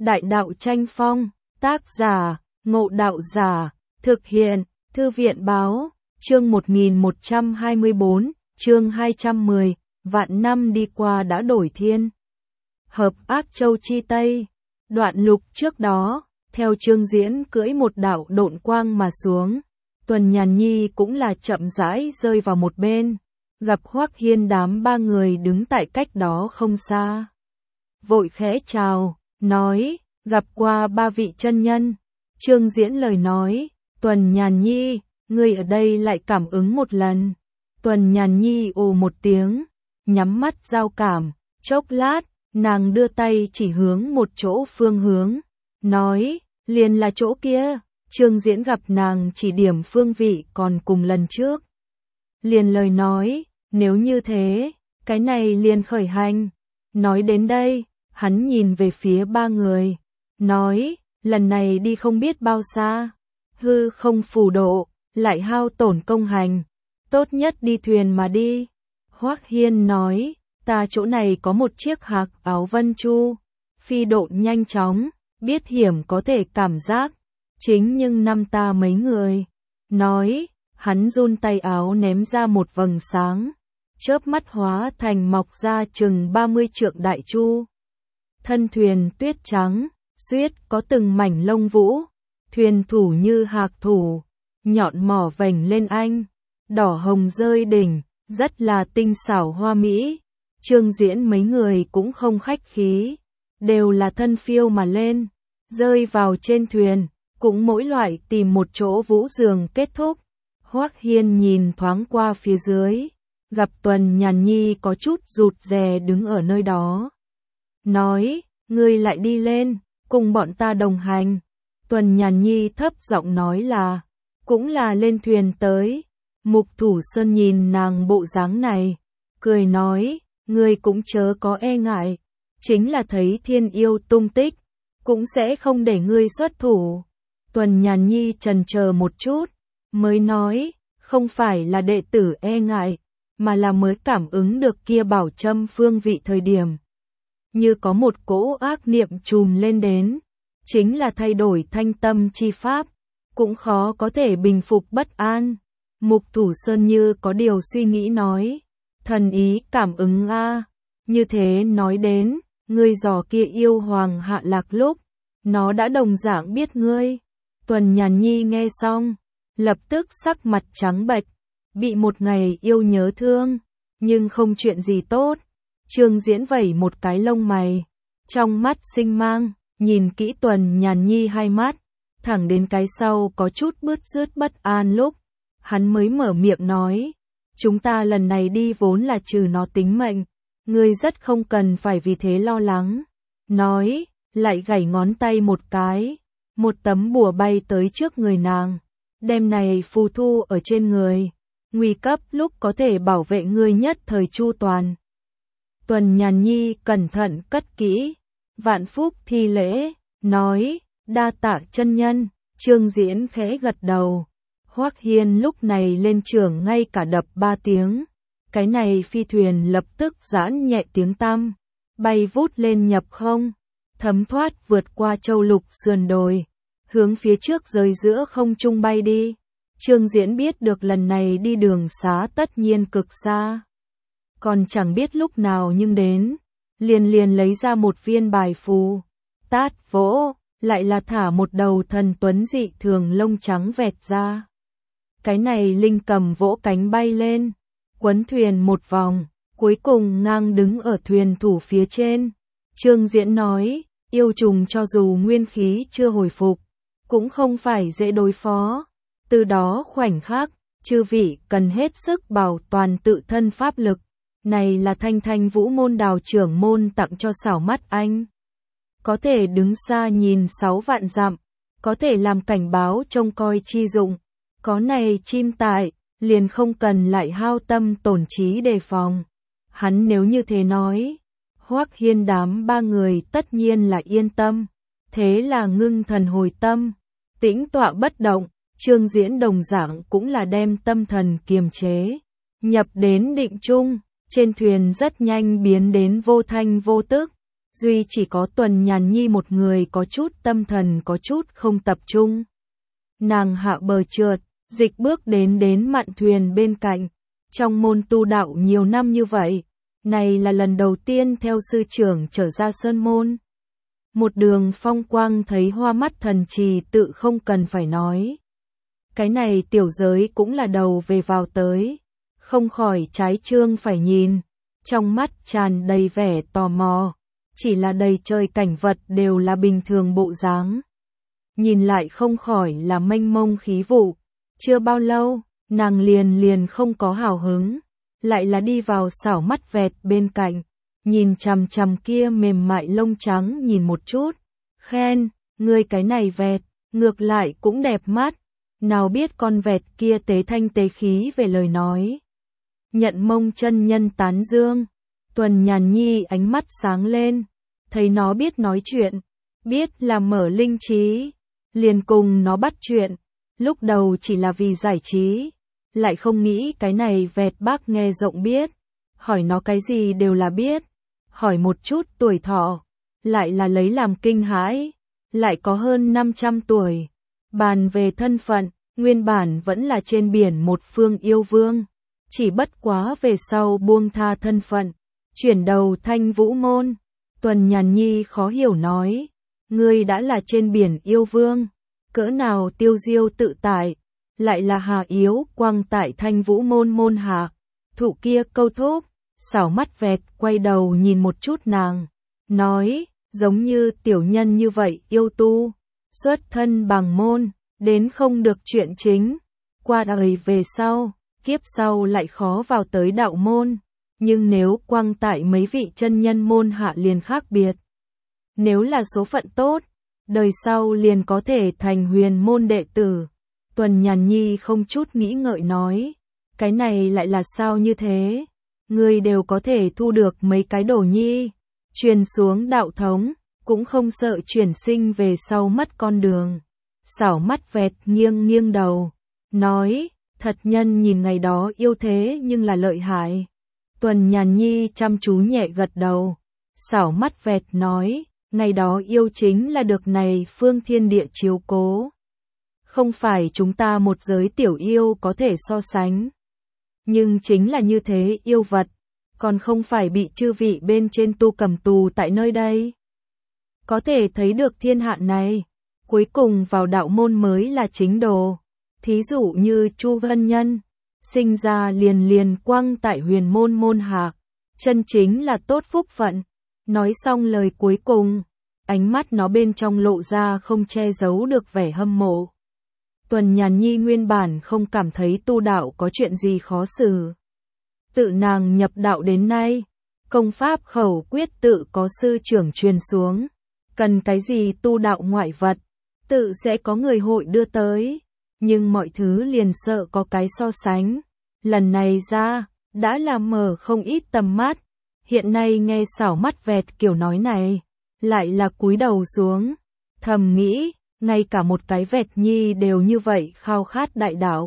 Đại đạo tranh phong, tác giả, Ngộ Đạo Giả, thực hiện, Thư viện báo, chương 1124, chương 210, vạn năm đi qua đã đổi thiên. Hợp Ác Châu chi Tây, đoạn lục trước đó, theo Trương Diễn cưỡi một đạo độn quang mà xuống, Tuần Nhàn Nhi cũng là chậm rãi rơi vào một bên, gặp Hoắc Hiên đám ba người đứng tại cách đó không xa. Vội khẽ chào, nói, gặp qua ba vị chân nhân. Trương Diễn lời nói, Tuần Nhàn Nhi, ngươi ở đây lại cảm ứng một lần. Tuần Nhàn Nhi ồ một tiếng, nhắm mắt giao cảm, chốc lát, nàng đưa tay chỉ hướng một chỗ phương hướng, nói, liền là chỗ kia. Trương Diễn gặp nàng chỉ điểm phương vị còn cùng lần trước. Liền lời nói, nếu như thế, cái này liền khởi hành. Nói đến đây, hắn nhìn về phía ba người, nói, lần này đi không biết bao xa, hư không phù độ, lại hao tổn công hành, tốt nhất đi thuyền mà đi. Hoắc Hiên nói, ta chỗ này có một chiếc hạc áo vân chu, phi độ nhanh chóng, biết hiểm có thể cảm giác, chính nhưng năm ta mấy người. Nói, hắn run tay áo ném ra một vầng sáng, chớp mắt hóa thành mọc ra chừng 30 trượng đại chu. Thân thuyền tuyết trắng, suýt có từng mảnh lông vũ, thuyền thủ như hạc thủ, nhọn mỏ vành lên anh, đỏ hồng rơi đỉnh, rất là tinh xảo hoa mỹ. Trương Diễn mấy người cũng không khách khí, đều là thân phiêu mà lên, rơi vào trên thuyền, cũng mỗi loại tìm một chỗ vũ giường kết thúc. Hoắc Hiên nhìn thoáng qua phía dưới, gặp Tuần Nhàn Nhi có chút rụt rè đứng ở nơi đó. Nói, ngươi lại đi lên, cùng bọn ta đồng hành. Tuần Nhàn Nhi thấp giọng nói là, cũng là lên thuyền tới. Mục Thủ Sơn nhìn nàng bộ dáng này, cười nói, ngươi cũng chớ có e ngại, chính là thấy thiên yêu tung tích, cũng sẽ không để ngươi xuất thủ. Tuần Nhàn Nhi chần chờ một chút, mới nói, không phải là đệ tử e ngại, mà là mới cảm ứng được kia bảo châm phương vị thời điểm. Như có một cỗ ác niệm trùm lên đến, chính là thay đổi thanh tâm chi pháp, cũng khó có thể bình phục bất an. Mục Thủ Sơn như có điều suy nghĩ nói, thần ý cảm ứng a, như thế nói đến, ngươi dò kia yêu hoàng hạ lạc lúc, nó đã đồng dạng biết ngươi. Tuần Nhàn Nhi nghe xong, lập tức sắc mặt trắng bệch, bị một ngày yêu nhớ thương, nhưng không chuyện gì tốt. Trương Diễn vẩy một cái lông mày, trong mắt sinh mang, nhìn kỹ Tuần Nhàn Nhi hai mắt, thẳng đến cái sau có chút bứt rứt bất an lúc, hắn mới mở miệng nói, chúng ta lần này đi vốn là trừ nó tính mệnh, ngươi rất không cần phải vì thế lo lắng. Nói, lại gảy ngón tay một cái, một tấm bùa bay tới trước người nàng, đem này phù thu ở trên người, nguy cấp lúc có thể bảo vệ ngươi nhất thời chu toàn. Tuần Nhàn Nhi cẩn thận cất kỹ, vạn phúc thi lễ, nói, đa tạ chân nhân. Trương Diễn khẽ gật đầu. Hoắc Hiên lúc này lên trường ngay cả đập 3 tiếng, cái này phi thuyền lập tức giãn nhẹ tiếng tăm, bay vút lên nhập không, thấm thoát vượt qua châu lục sườn đồi, hướng phía trước rời giữa không trung bay đi. Trương Diễn biết được lần này đi đường xá tất nhiên cực xa, còn chẳng biết lúc nào nhưng đến, liền lấy ra một viên bài phù, tát vỗ, lại là thả một đầu thần tuấn dị thường lông trắng vẹt ra. Cái này linh cầm vỗ cánh bay lên, quấn thuyền một vòng, cuối cùng ngang đứng ở thuyền thủ phía trên. Trương Diễn nói, yêu trùng cho dù nguyên khí chưa hồi phục, cũng không phải dễ đối phó. Từ đó khoảnh khắc, chư vị cần hết sức bảo toàn tự thân pháp lực. Này là Thanh Thanh Vũ môn đào trưởng môn tặng cho xảo mắt anh. Có thể đứng xa nhìn 6 vạn dặm, có thể làm cảnh báo trông coi chi dụng. Có này chim tại, liền không cần lại hao tâm tổn trí đề phòng. Hắn nếu như thế nói, Hoắc Hiên đám ba người tất nhiên là yên tâm. Thế là ngưng thần hồi tâm, tĩnh tọa bất động. Trương Diễn đồng dạng cũng là đem tâm thần kiềm chế, nhập đến định trung, trên thuyền rất nhanh biến đến vô thanh vô tức. duy chỉ có Tuần Nhàn Nhi một người có chút tâm thần có chút không tập trung. Nàng hạ bờ trượt, dịch bước đến mạn thuyền bên cạnh. Trong môn tu đạo nhiều năm như vậy, này là lần đầu tiên theo sư trưởng trở ra sơn môn. Một đường phong quang thấy hoa mắt thần trì tự không cần phải nói. Cái này tiểu giới cũng là đầu về vào tới, không khỏi trái trương phải nhìn, trong mắt tràn đầy vẻ tò mò, chỉ là đầy trời cảnh vật đều là bình thường bộ dáng. Nhìn lại không khỏi là mênh mông khí vụ, chưa bao lâu, nàng liền không có hào hứng, lại là đi vào xảo mắt vẹt bên cạnh, nhìn chằm chằm kia mềm mại lông trắng nhìn một chút, khen, ngươi cái này vẹt, ngược lại cũng đẹp mắt, nào biết con vẹt kia tế thanh tế khí về lời nói. Nhận mông chân nhân tán dương, Tuần Nhàn Nhi ánh mắt sáng lên, thấy nó biết nói chuyện, biết là mở linh trí, liền cùng nó bắt chuyện, lúc đầu chỉ là vì giải trí, lại không nghĩ cái này vẹt bác nghe rộng biết, hỏi nó cái gì đều là biết, hỏi một chút tuổi thọ, lại là lấy làm kinh hãi, lại có hơn 500 tuổi, bàn về thân phận, nguyên bản vẫn là trên biển một phương yêu vương, chỉ bất quá về sau buông tha thân phận, chuyển đầu Thanh Vũ môn. Tuần Nhàn Nhi khó hiểu nói, ngươi đã là trên biển yêu vương, cỡ nào tiêu diêu tự tại, lại là hà yếu quang tại Thanh Vũ môn môn hạ, thụ kia câu thúc, xảo mắt vẹt quay đầu nhìn một chút nàng, nói, giống như tiểu nhân như vậy yêu tu, xuất thân bằng môn, đến không được chuyện chính, qua đời về sau, kiếp sau lại khó vào tới đạo môn, nhưng nếu quang tại mấy vị chân nhân môn hạ liền khác biệt. Nếu là số phận tốt, đời sau liền có thể thành huyền môn đệ tử. Tuần Nhàn Nhi không chút nghĩ ngợi nói, cái này lại là sao như thế? Ngươi đều có thể thu được mấy cái đồ nhi, truyền xuống đạo thống, cũng không sợ chuyển sinh về sau mất con đường. Xảo mắt vẹt nghiêng đầu, nói, thật nhân nhìn ngày đó yêu thế nhưng là lợi hại. Tuần Nhàn Nhi chăm chú nhẹ gật đầu, xảo mắt vẹt nói, ngày đó yêu chính là được này phương thiên địa chiếu cố. Không phải chúng ta một giới tiểu yêu có thể so sánh. Nhưng chính là như thế yêu vật, còn không phải bị chư vị bên trên tu cầm tù tại nơi đây. Có thể thấy được thiên hạ này, cuối cùng vào đạo môn mới là chính đồ. Thí dụ như Chu Vân Nhân, sinh ra liền quang tại huyền môn môn hạ, chân chính là tốt phúc phận. Nói xong lời cuối cùng, ánh mắt nó bên trong lộ ra không che giấu được vẻ hâm mộ. Tuần Nhàn Nhi nguyên bản không cảm thấy tu đạo có chuyện gì khó xử. Tự nàng nhập đạo đến nay, công pháp khẩu quyết tự có sư trưởng truyền xuống, cần cái gì tu đạo ngoại vật, tự sẽ có người hội đưa tới, nhưng mọi thứ liền sợ có cái so sánh. Lần này ra, đã làm mở không ít tầm mắt, hiện nay nghe xảo mắt vẹt kiểu nói này, lại là cúi đầu xuống, thầm nghĩ, ngay cả một cái vẹt nhi đều như vậy khao khát đại đạo.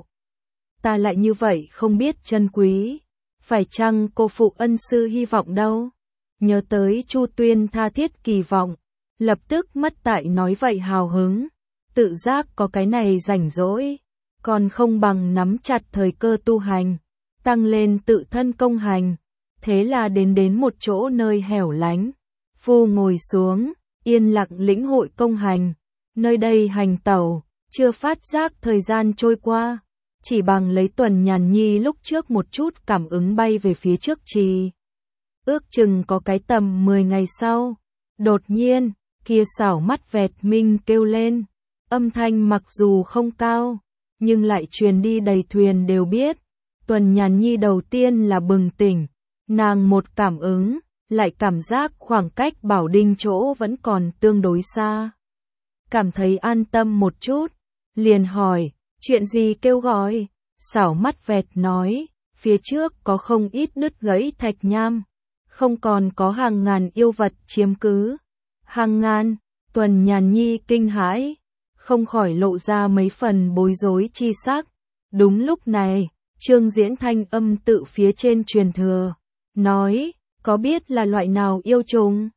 Ta lại như vậy không biết trân quý, phải chăng cô phụ ân sư hy vọng đâu? Nhớ tới Chu Tuyên tha thiết kỳ vọng, lập tức mất tại nói vậy hào hứng, tự giác có cái này rảnh rỗi, còn không bằng nắm chặt thời cơ tu hành, tăng lên tự thân công hành. Thế là đến một chỗ nơi hẻo lánh, phu ngồi xuống, yên lặng lĩnh hội công hành, nơi đây hành tẩu, chưa phát giác thời gian trôi qua, chỉ bằng lấy Tuần Nhàn Nhi lúc trước một chút cảm ứng bay về phía trước trì. Ước chừng có cái tầm 10 ngày sau, đột nhiên, kia xảo mắt vẹt minh kêu lên, âm thanh mặc dù không cao, nhưng lại truyền đi đầy thuyền đều biết. Tuần Nhàn Nhi đầu tiên là bừng tỉnh, nàng một cảm ứng, lại cảm giác khoảng cách Bảo Đinh chỗ vẫn còn tương đối xa. Cảm thấy an tâm một chút, liền hỏi, chuyện gì kêu gọi? Xảo mắt vẹt nói, phía trước có không ít đứt gãy thạch nham, không còn có hàng ngàn yêu vật chiếm cứ. Hàng ngàn, Tuần Nhàn Nhi kinh hãi, không khỏi lộ ra mấy phần bối rối chi sắc. Đúng lúc này, Trương Diễn thanh âm tự phía trên truyền thừa, nói, có biết là loại nào yêu trùng?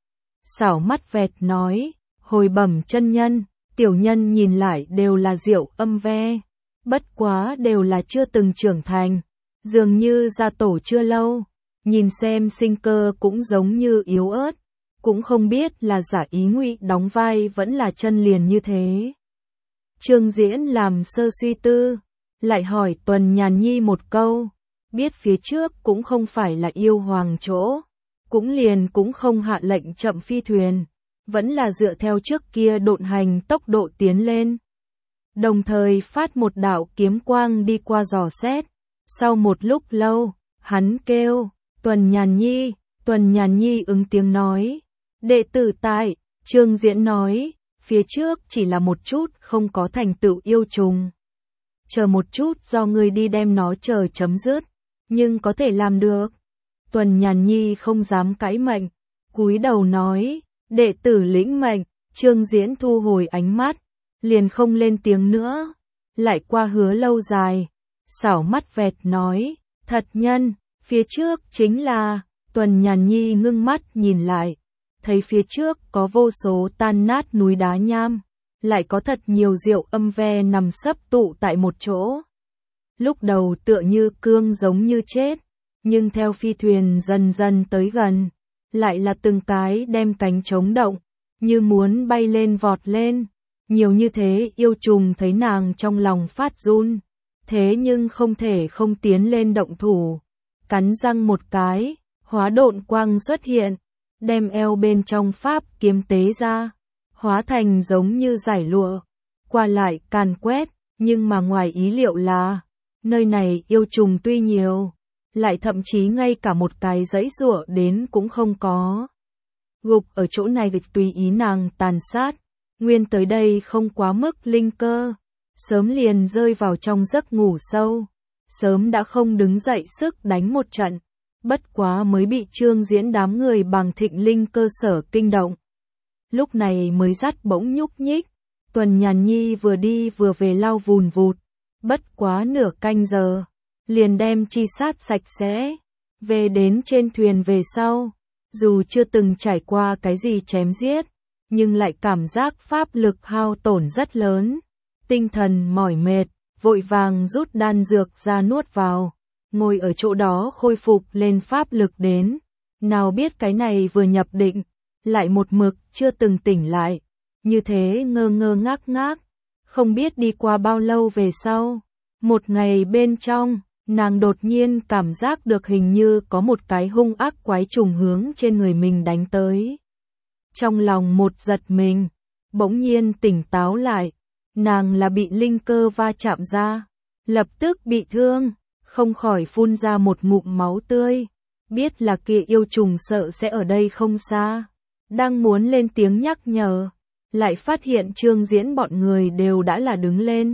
xảo mắt vẹt nói, hồi bẩm chân nhân, tiểu nhân nhìn lại đều là diệu âm ve, bất quá đều là chưa từng trưởng thành, dường như ra tổ chưa lâu, nhìn xem sinh cơ cũng giống như yếu ớt, cũng không biết là giả ý ngụy đóng vai vẫn là chân liền như thế. Trương Diễn làm sơ suy tư, lại hỏi Tuần Nhàn Nhi một câu, biết phía trước cũng không phải là yêu hoàng chỗ, cũng không hạ lệnh chậm phi thuyền, vẫn là dựa theo trước kia độn hành tốc độ tiến lên. Đồng thời phát một đạo kiếm quang đi qua dò xét, sau một lúc lâu, hắn kêu, Tuần Nhàn Nhi ứng tiếng nói, đệ tử tại, Trương Diễn nói, phía trước chỉ là một chút không có thành tựu yêu trùng. Chờ một chút do người đi đem nó chờ chấm dứt, nhưng có thể làm được. Tuần Nhàn Nhi không dám cãi mệnh, cúi đầu nói, đệ tử lĩnh mệnh. Trương Diễn thu hồi ánh mắt, liền không lên tiếng nữa, lại qua Hứa Lâu Dài, xảo mắt vẹt nói, thật nhân, phía trước chính là, Tuần Nhàn Nhi ngưng mắt nhìn lại, thấy phía trước có vô số tan nát núi đá nham, lại có thật nhiều diệu âm ve nằm sấp tụ tại một chỗ. Lúc đầu tựa như cương giống như chết, nhưng theo phi thuyền dần dần tới gần, lại là từng cái đem cánh chống động, như muốn bay lên vọt lên. Nhiều như thế yêu trùng thấy nàng trong lòng phát run, thế nhưng không thể không tiến lên động thủ. Cắn răng một cái, hóa độn quang xuất hiện, đem eo bên trong pháp kiếm tế ra, hóa thành giống như giải lụa, qua lại càn quét, nhưng mà ngoài ý liệu là, nơi này yêu trùng tuy nhiều, lại thậm chí ngay cả một cái dãy giụa đến cũng không có. Gục ở chỗ này tùy ý nàng tàn sát, nguyên tới đây không quá mức linh cơ, sớm liền rơi vào trong giấc ngủ sâu, sớm đã không đứng dậy sức đánh một trận, bất quá mới bị Trương Diễn đám người bằng thịnh linh cơ sở kinh động. Lúc này mới dắt bỗng nhúc nhích, Tuần Nhàn Nhi vừa đi vừa về lau vùn vụt, bất quá nửa canh giờ, liền đem chi sát sạch sẽ, về đến trên thuyền về sau, dù chưa từng trải qua cái gì chém giết, nhưng lại cảm giác pháp lực hao tổn rất lớn, tinh thần mỏi mệt, vội vàng rút đan dược ra nuốt vào, ngồi ở chỗ đó khôi phục lên pháp lực đến, nào biết cái này vừa nhập định, lại một mực chưa từng tỉnh lại, như thế ngơ ngơ ngác ngác, không biết đi qua bao lâu về sau, một ngày bên trong, nàng đột nhiên cảm giác được hình như có một cái hung ác quái trùng hướng trên người mình đánh tới. Trong lòng một giật mình, bỗng nhiên tỉnh táo lại, nàng là bị linh cơ va chạm ra, lập tức bị thương, không khỏi phun ra một ngụm máu tươi, biết là kia yêu trùng sợ sẽ ở đây không xa, đang muốn lên tiếng nhắc nhở, lại phát hiện Trương Diễn bọn người đều đã là đứng lên.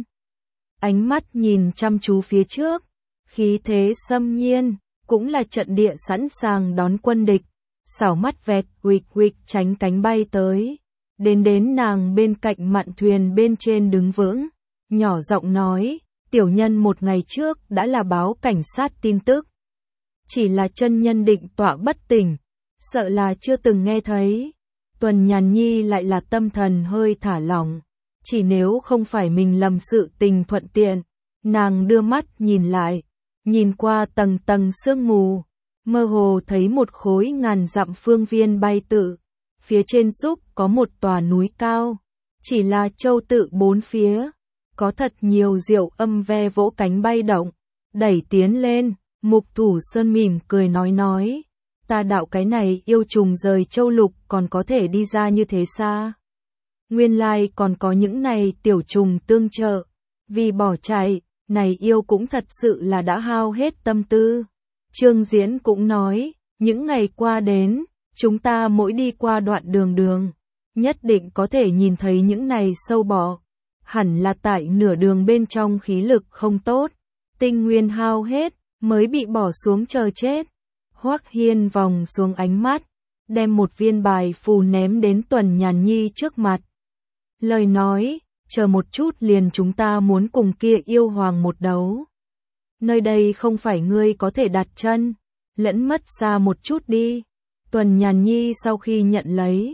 Ánh mắt nhìn chăm chú phía trước, khí thế xâm nhiên, cũng là trận địa sẵn sàng đón quân địch, xảo mắt vẹt huỵch tránh cánh bay tới, đến nàng bên cạnh mạn thuyền bên trên đứng vững, nhỏ giọng nói, tiểu nhân một ngày trước đã là báo cảnh sát tin tức, chỉ là chân nhân định tọa bất tỉnh, sợ là chưa từng nghe thấy. Tuần Nhàn Nhi lại là tâm thần hơi thả lỏng, chỉ nếu không phải mình lầm sự tình thuận tiện, nàng đưa mắt nhìn lại, nhìn qua tầng tầng sương mù, mơ hồ thấy một khối ngàn dặm phương viên bay tự, phía trên xúc có một tòa núi cao, chỉ là châu tự bốn phía, có thật nhiều diệu âm ve vỗ cánh bay động, đẩy tiến lên, Mục Thủ Sơn mỉm cười nói, ta đạo cái này yêu trùng rời châu lục còn có thể đi ra như thế xa. Nguyên lai còn có những này tiểu trùng tương trợ, vì bỏ chạy, này yêu cũng thật sự là đã hao hết tâm tư. Trương Diễn cũng nói, những ngày qua đến, chúng ta mỗi đi qua đoạn đường, nhất định có thể nhìn thấy những này sâu bọ, hẳn là tại nửa đường bên trong khí lực không tốt, tinh nguyên hao hết, mới bị bỏ xuống chờ chết. Hoắc Hiên vòng xuống ánh mắt, đem một viên bài phù ném đến Tuần Nhàn Nhi trước mặt. Lời nói, chờ một chút liền chúng ta muốn cùng kia yêu hoàng một đấu. Nơi đây không phải ngươi có thể đặt chân, lẫn mất xa một chút đi. Tuần Nhàn Nhi sau khi nhận lấy,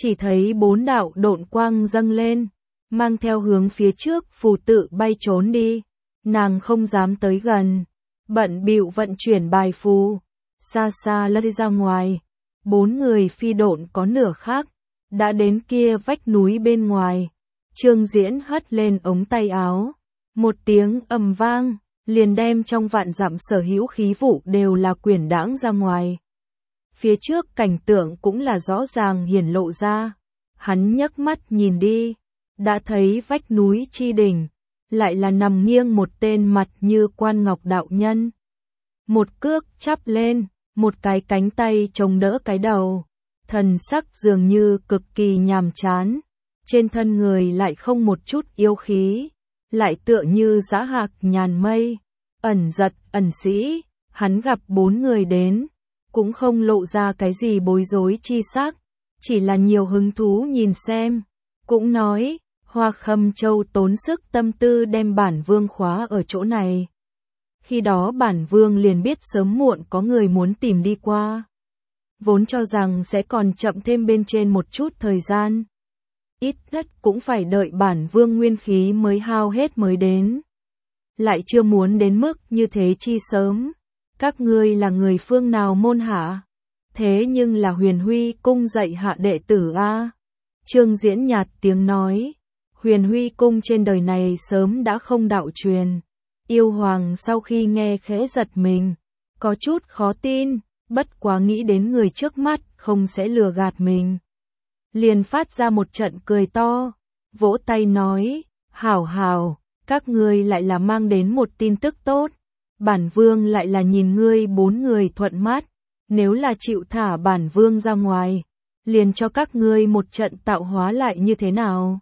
chỉ thấy 4 đạo độn quang dâng lên, mang theo hướng phía trước phù tự bay trốn đi. Nàng không dám tới gần, bận bịu vận chuyển bài phù, xa xa lướt ra ngoài. 4 người phi độn có nửa khác, đã đến kia vách núi bên ngoài. Trương Diễn hất lên ống tay áo, một tiếng ầm vang, liền đem trong vạn dặm sở hữu khí vụ đều là quyển đãng ra ngoài. Phía trước cảnh tượng cũng là rõ ràng hiển lộ ra. Hắn nhấc mắt nhìn đi, đã thấy vách núi chi đỉnh, lại là nằm nghiêng một tên mặt như quan ngọc đạo nhân. Một cước chắp lên, một cái cánh tay chống đỡ cái đầu, thần sắc dường như cực kỳ nhàm chán, trên thân người lại không một chút yêu khí, lại tựa như dã hạc nhàn mây, ẩn giật ẩn sĩ. Hắn gặp 4 người đến, cũng không lộ ra cái gì bối rối chi sắc, chỉ là nhiều hứng thú nhìn xem, cũng nói, Hoa Khâm Châu tốn sức tâm tư đem bản vương khóa ở chỗ này. Khi đó bản vương liền biết sớm muộn có người muốn tìm đi qua. Vốn cho rằng sẽ còn chậm thêm bên trên một chút thời gian. Ít nhất cũng phải đợi bản vương nguyên khí mới hao hết mới đến. Lại chưa muốn đến mức như thế chi sớm. Các ngươi là người phương nào môn hạ? Thế nhưng là Huyền Huy cung dạy hạ đệ tử a. Trương Diễn nhạt tiếng nói. Huyền Huy cung trên đời này sớm đã không đạo truyền. Yêu hoàng sau khi nghe khẽ giật mình, có chút khó tin, bất quá nghĩ đến người trước mắt không sẽ lừa gạt mình. Liền phát ra một trận cười to, vỗ tay nói, hảo hảo, các ngươi lại là mang đến một tin tức tốt. Bản vương lại là nhìn ngươi 4 người thuận mắt, nếu là chịu thả bản vương ra ngoài, liền cho các ngươi một trận tạo hóa lại như thế nào.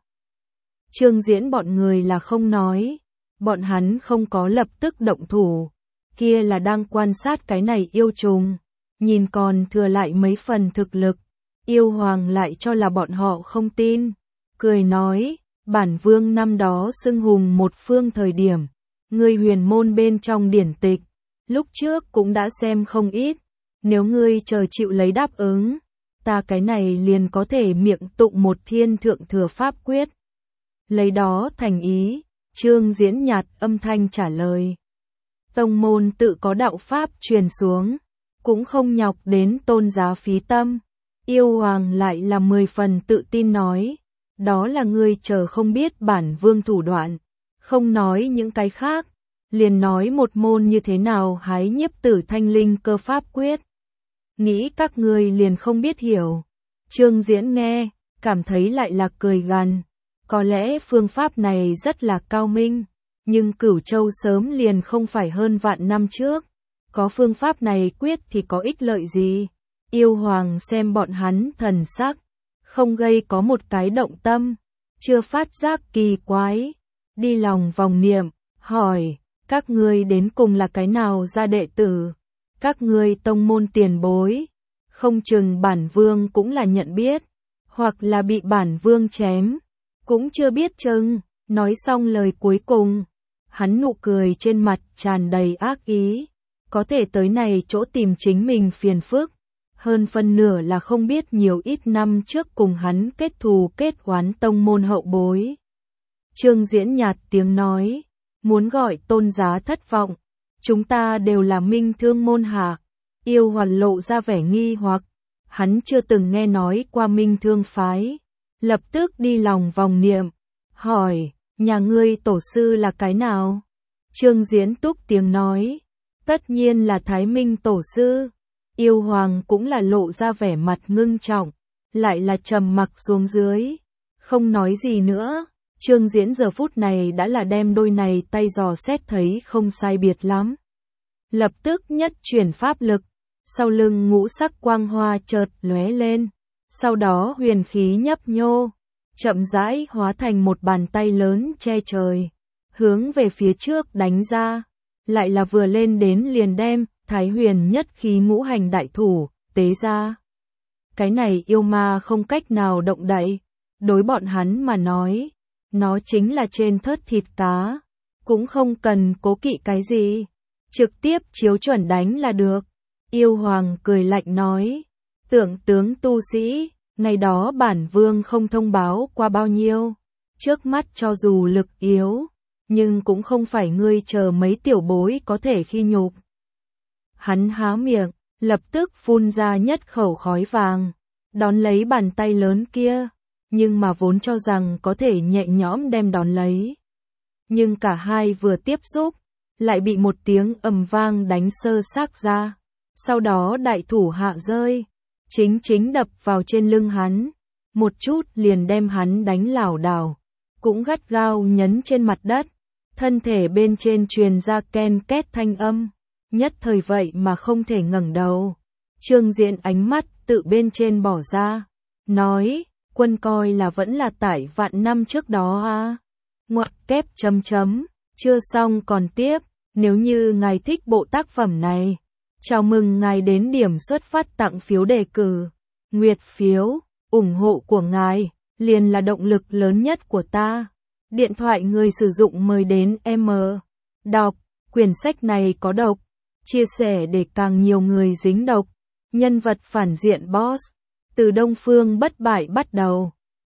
Trương Diễn bọn người là không nói, bọn hắn không có lập tức động thủ, kia là đang quan sát cái này yêu trùng, nhìn còn thừa lại mấy phần thực lực. Yêu hoàng lại cho là bọn họ không tin, cười nói, bản vương năm đó xưng hùng một phương thời điểm, ngươi huyền môn bên trong điển tịch, lúc trước cũng đã xem không ít, nếu ngươi chờ chịu lấy đáp ứng, ta cái này liền có thể miệng tụng một thiên thượng thừa pháp quyết. Lấy đó thành ý, Trương Diễn nhạt âm thanh trả lời. Tông môn tự có đạo pháp truyền xuống, cũng không nhọc đến tôn giá phí tâm. Yêu hoàng lại là 10 phần tự tin nói, đó là ngươi chờ không biết bản vương thủ đoạn, không nói những cái khác, liền nói một môn như thế nào hái nhiếp tử thanh linh cơ pháp quyết. Nghĩ các ngươi liền không biết hiểu. Trương Diễn nghe, cảm thấy lại là cười gằn, có lẽ phương pháp này rất là cao minh, nhưng Cửu Châu sớm liền không phải hơn vạn năm trước, có phương pháp này quyết thì có ích lợi gì. Yêu hoàng xem bọn hắn thần sắc, không gây có một cái động tâm, chưa phát giác kỳ quái, đi lòng vòng niệm, hỏi, các ngươi đến cùng là cái nào ra đệ tử, các ngươi tông môn tiền bối, không chừng bản vương cũng là nhận biết, hoặc là bị bản vương chém, cũng chưa biết chừng. Nói xong lời cuối cùng, hắn nụ cười trên mặt tràn đầy ác ý, có thể tới này chỗ tìm chính mình phiền phức. Hơn phân nửa là không biết nhiều ít năm trước cùng hắn kết thù kết oán tông môn hậu bối. Trương Diễn nhạt tiếng nói, muốn gọi tôn giá thất vọng, chúng ta đều là minh thương môn hạ. Yêu hoàn lộ ra vẻ nghi hoặc, hắn chưa từng nghe nói qua minh thương phái, lập tức đi lòng vòng niệm, hỏi, nhà ngươi tổ sư là cái nào? Trương Diễn túc tiếng nói, tất nhiên là Thái Minh tổ sư. Yêu hoàng cũng là lộ ra vẻ mặt ngưng trọng, lại là trầm mặc xuống dưới, không nói gì nữa. Trương Diễn giờ phút này đã là đem đôi này tay dò xét thấy không sai biệt lắm. Lập tức nhất chuyển pháp lực, sau lưng ngũ sắc quang hoa chợt lóe lên, sau đó huyền khí nhấp nhô, chậm rãi hóa thành một bàn tay lớn che trời, hướng về phía trước đánh ra, lại là vừa lên đến liền đem Thái Huyền nhất khí ngũ hành đại thủ tế ra. Cái này yêu ma không cách nào động đậy, đối bọn hắn mà nói, nó chính là trên thớt thịt cá, cũng không cần cố kỵ cái gì, trực tiếp chiếu chuẩn đánh là được. Yêu hoàng cười lạnh nói, tưởng tướng tu sĩ, Ngày đó bản vương không thông báo qua bao nhiêu. Trước mắt cho dù lực yếu, nhưng cũng không phải ngươi chờ mấy tiểu bối có thể khi nhục. Hắn há miệng, lập tức phun ra nhất khẩu khói vàng, đón lấy bàn tay lớn kia, nhưng mà vốn cho rằng có thể nhẹ nhõm đem đón lấy. Nhưng cả hai vừa tiếp xúc, lại bị một tiếng ầm vang đánh sơ xác ra. Sau đó đại thủ hạ rơi, chính đập vào trên lưng hắn, một chút liền đem hắn đánh lảo đảo, cũng gắt gao nhấn trên mặt đất, thân thể bên trên truyền ra ken két thanh âm, nhất thời vậy mà không thể ngẩng đầu. Trương Diễn ánh mắt tự bên trên bỏ ra, nói, quân coi là vẫn là tại vạn năm trước đó à? Ngoặc kép chấm chấm, chưa xong còn tiếp, nếu như ngài thích bộ tác phẩm này, chào mừng ngài đến điểm xuất phát tặng phiếu đề cử, nguyệt phiếu, ủng hộ của ngài, liền là động lực lớn nhất của ta. Điện thoại người sử dụng mời đến M. Đọc, quyển sách này có độc, chia sẻ để càng nhiều người dính độc. Nhân vật phản diện boss, từ Đông Phương bất bại bắt đầu.